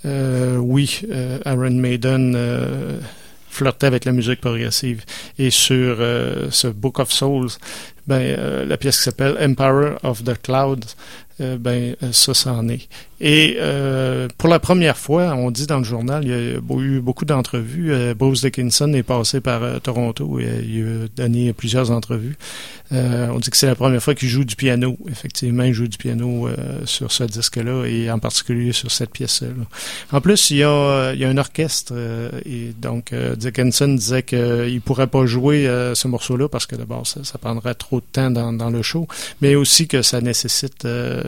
Iron Maiden flirtait avec la musique progressive. Et sur ce Book of Souls, la pièce qui s'appelle Emperor of the Clouds, ça en est. Et pour la première fois, on dit dans le journal, il y a eu beaucoup d'entrevues. Bruce Dickinson est passé par Toronto et il a donné plusieurs entrevues. On dit que c'est la première fois qu'il joue du piano. Effectivement, il joue du piano sur ce disque-là et en particulier sur cette pièce-là. En plus, il y a un orchestre et donc Dickinson disait qu'il pourrait pas jouer ce morceau-là parce que d'abord, ça prendrait trop de temps dans le show, mais aussi que ça nécessite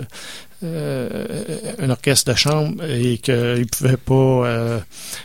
un orchestre de chambre et qu'il ne pouvait pas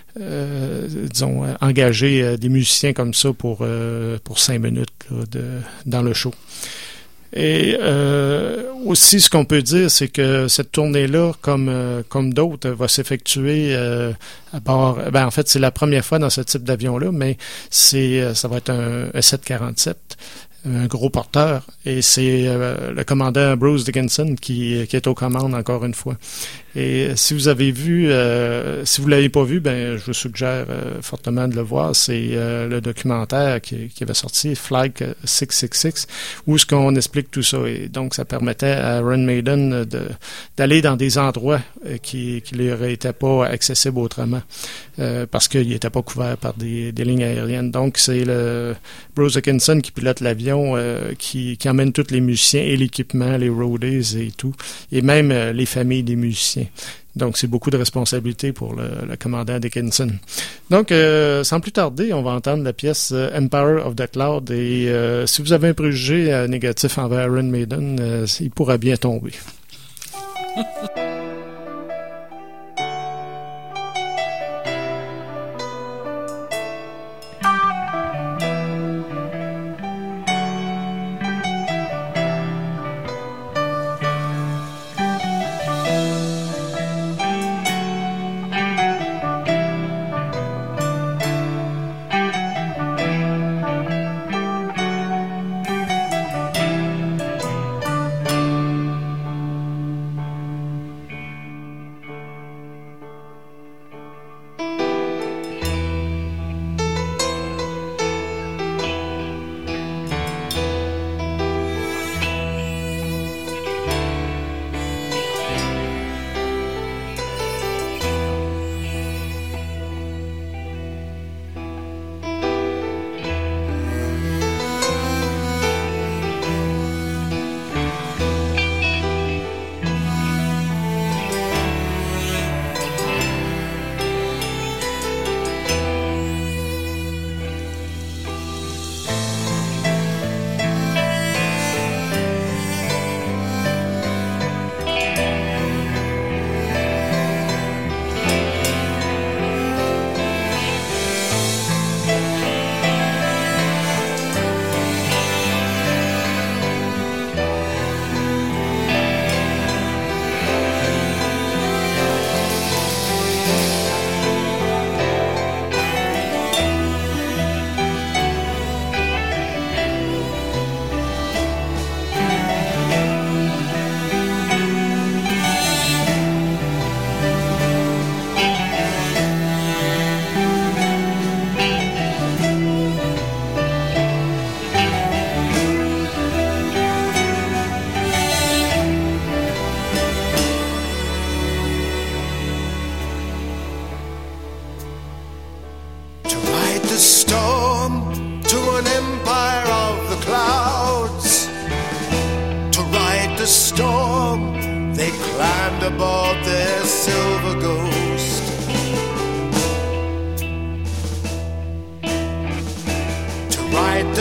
engager des musiciens comme ça pour 5 minutes là, dans le show. Et aussi, ce qu'on peut dire, c'est que cette tournée-là, comme d'autres, va s'effectuer à bord. En fait, c'est la première fois dans ce type d'avion-là, mais ça va être un 747. Un gros porteur, et c'est le commandant Bruce Dickinson qui est aux commandes encore une fois. Et si vous avez vu, si vous l'avez pas vu, je vous suggère fortement de le voir. C'est le documentaire qui avait sorti, Flight 666, où ce qu'on explique tout ça. Et donc, ça permettait à Iron Maiden d'aller dans des endroits qui leur étaient pas accessibles autrement, parce qu'ils n'étaient pas couverts par des lignes aériennes. Donc, c'est le Bruce Dickinson qui pilote l'avion, qui emmène tous les musiciens et l'équipement, les roadies et tout, et même les familles des musiciens. Donc, c'est beaucoup de responsabilité pour le commandant Dickinson. Donc, sans plus tarder, on va entendre la pièce Emperor of the Cloud. Et si vous avez un préjugé négatif envers Iron Maiden, il pourra bien tomber.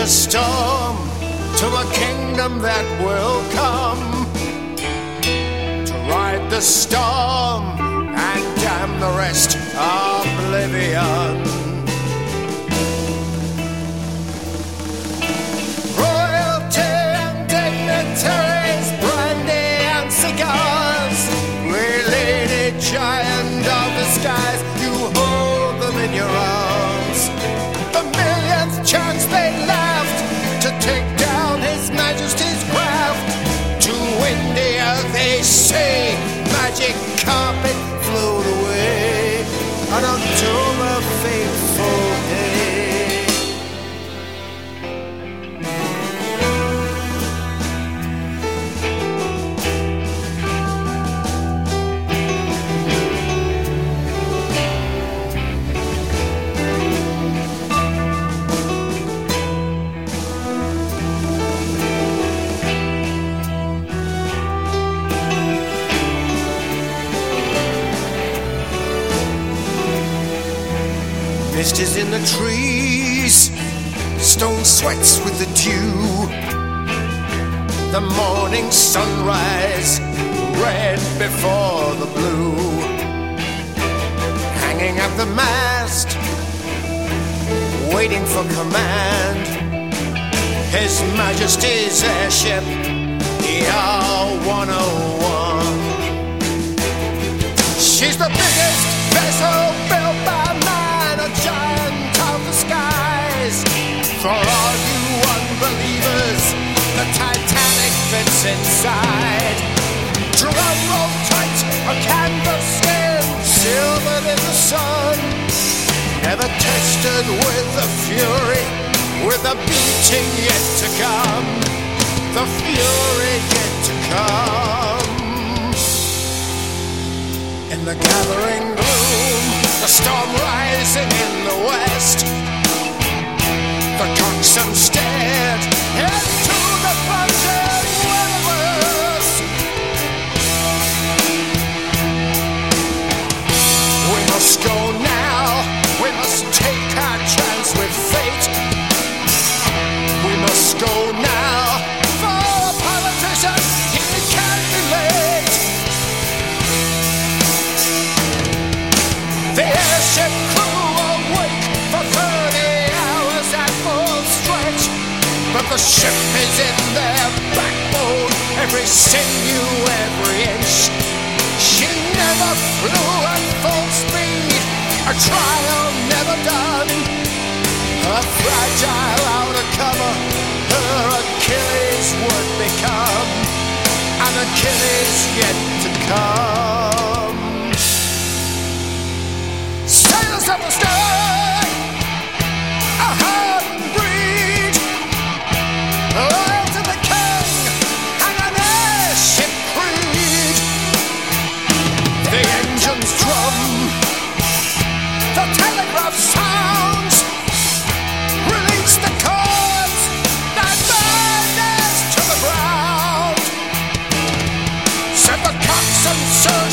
storm to a kingdom that will come, to ride the storm and damn the rest oblivion. Royalty and dignitaries, brandy and cigars, related giant of the skies, you hold them in your arms. The millionth chance they laughed to take down His Majesty's craft, to win the earth they say, magic carpet float away on October fateful day. Mist is in the trees, stone sweats with the dew. The morning sunrise, red before the blue. Hanging at the mast, waiting for command. His Majesty's airship, ER 101. She's the biggest vessel built by man, a giant of the skies. For all you unbelievers, the Titanic fits inside. Drum roll tight, a canvas skin, silvered in the sun. Never tested with the fury, with the beating yet to come. The fury yet to come. In the gathering gloom, the storm rising in the west, the coxswain stared into the buzzing weatherverse. We must go now, we must take our chance with fate. We must go now, for a politician, he can't be late. The airship crew awake for 30 hours at full stretch, but the ship is in their backbone, every sinew, every inch. She never flew at full speed, a trial never done. Her fragile outer cover, her Achilles would become an Achilles yet to come. Sailors of the stern, a hardened breed, loyal to the king and an airship creed. The engines drum, the telegraph sounds, release the cords that burn us to the ground. Set the coxswain, sir.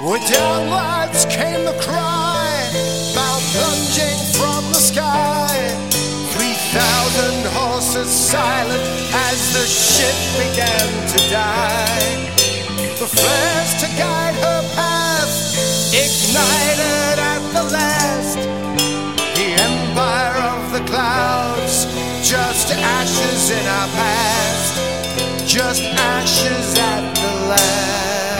Downwards came the cry, bow plunging from the sky. 3,000 horses silent as the ship began to die. The flares to guide her path ignited at the last. The empire of the clouds, just ashes in our past, just ashes at the last.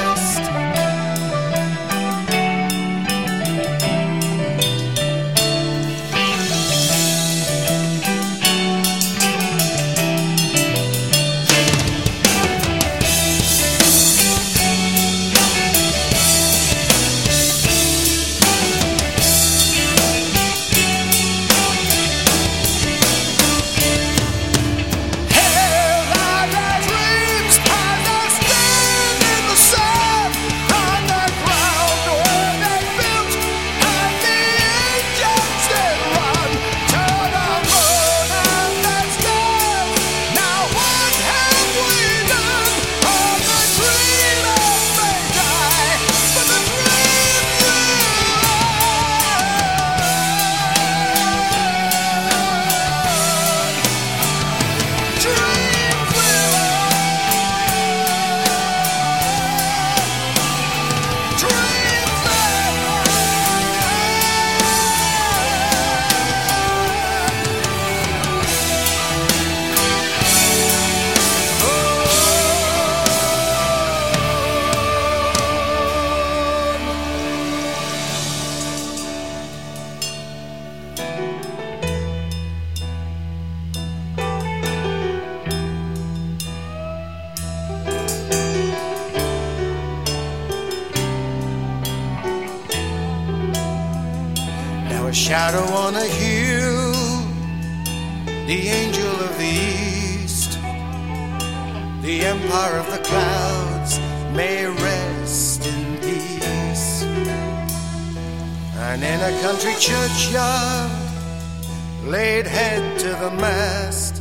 Shadow on a hill, the angel of the east, the empire of the clouds may rest in peace. And in a country churchyard, laid head to the mast,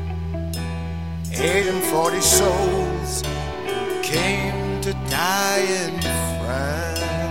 48 souls came to die in France.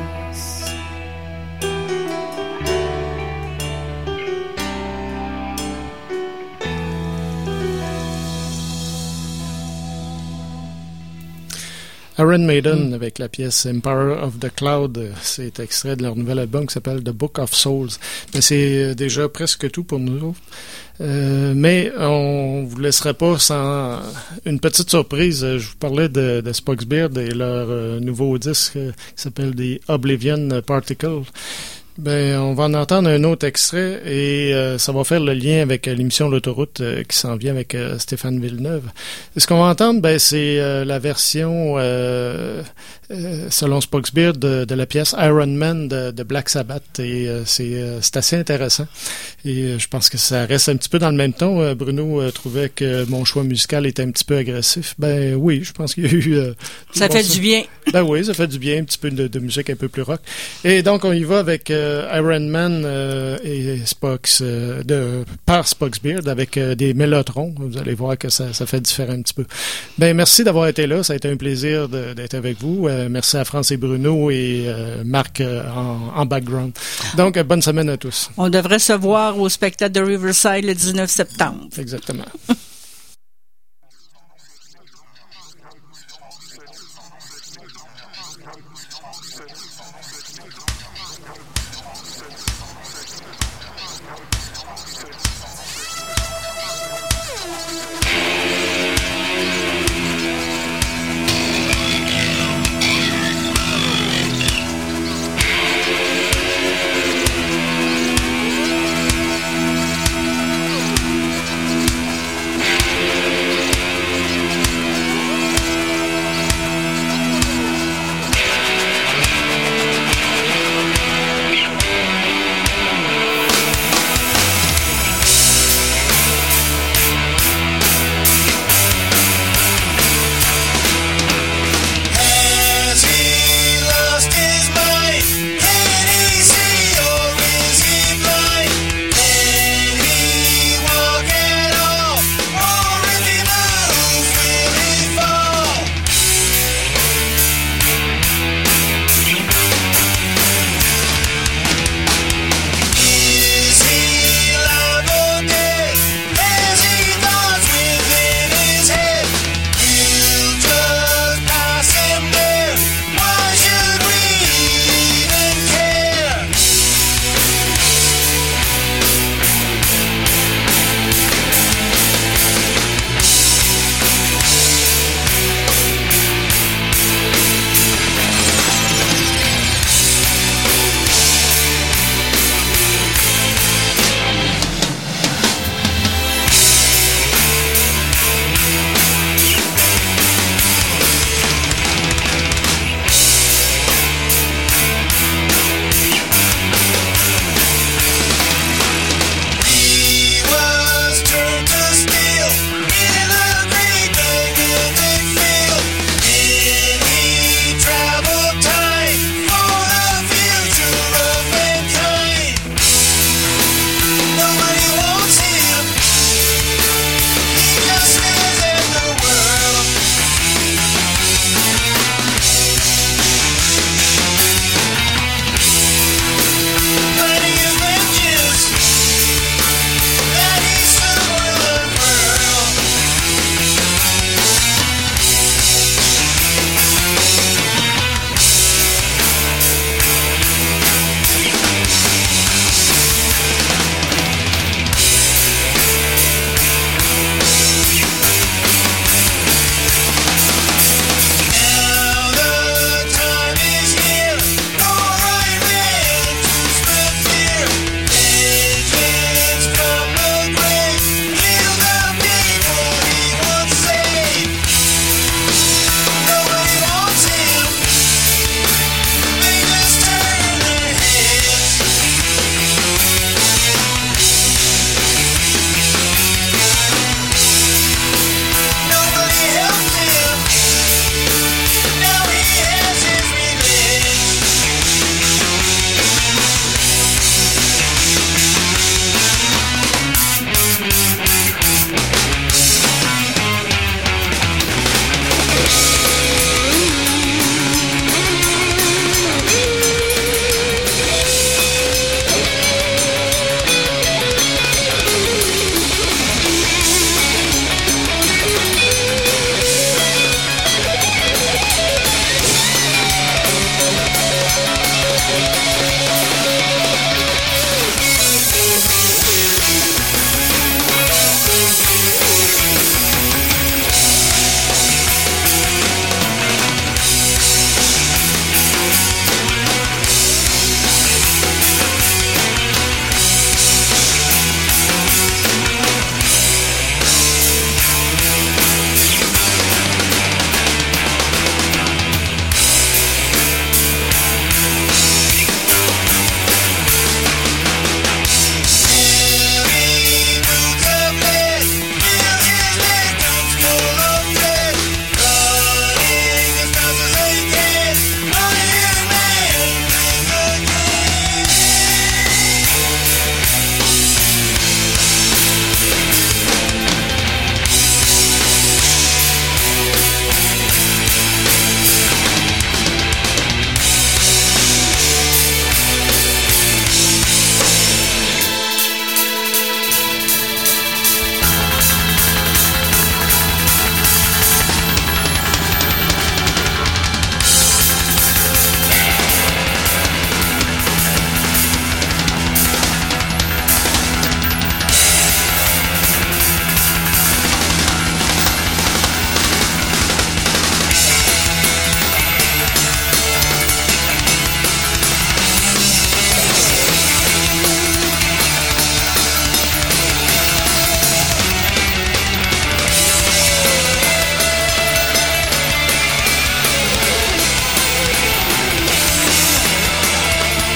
Iron Maiden avec la pièce Empire of the Cloud, c'est extrait de leur nouvel album qui s'appelle The Book of Souls. Mais c'est déjà presque tout pour nous autres. Mais on vous laisserait pas sans une petite surprise. Je vous parlais de Spock's Beard et leur nouveau disque qui s'appelle The Oblivion Particle. Ben, on va en entendre un autre extrait et ça va faire le lien avec l'émission L'Autoroute qui s'en vient avec Stéphane Villeneuve. Et ce qu'on va entendre, ben, c'est la version selon Spock's Beard de la pièce Iron Man de Black Sabbath et c'est assez intéressant. Et je pense que ça reste un petit peu dans le même ton. Bruno trouvait que mon choix musical était un petit peu agressif. Ben oui, je pense qu'il y a eu... ça fait du bien. Ben oui, ça fait du bien, un petit peu de musique un peu plus rock. Et donc, on y va avec Iron Man et Spock's par Spock's Beard avec des mélotrons. Vous allez voir que ça fait différent un petit peu. Ben merci d'avoir été là. Ça a été un plaisir d'être avec vous. Merci à France et Bruno et Marc en background. Donc, bonne semaine à tous. On devrait se voir au spectacle de Riverside le 19 septembre. Exactement.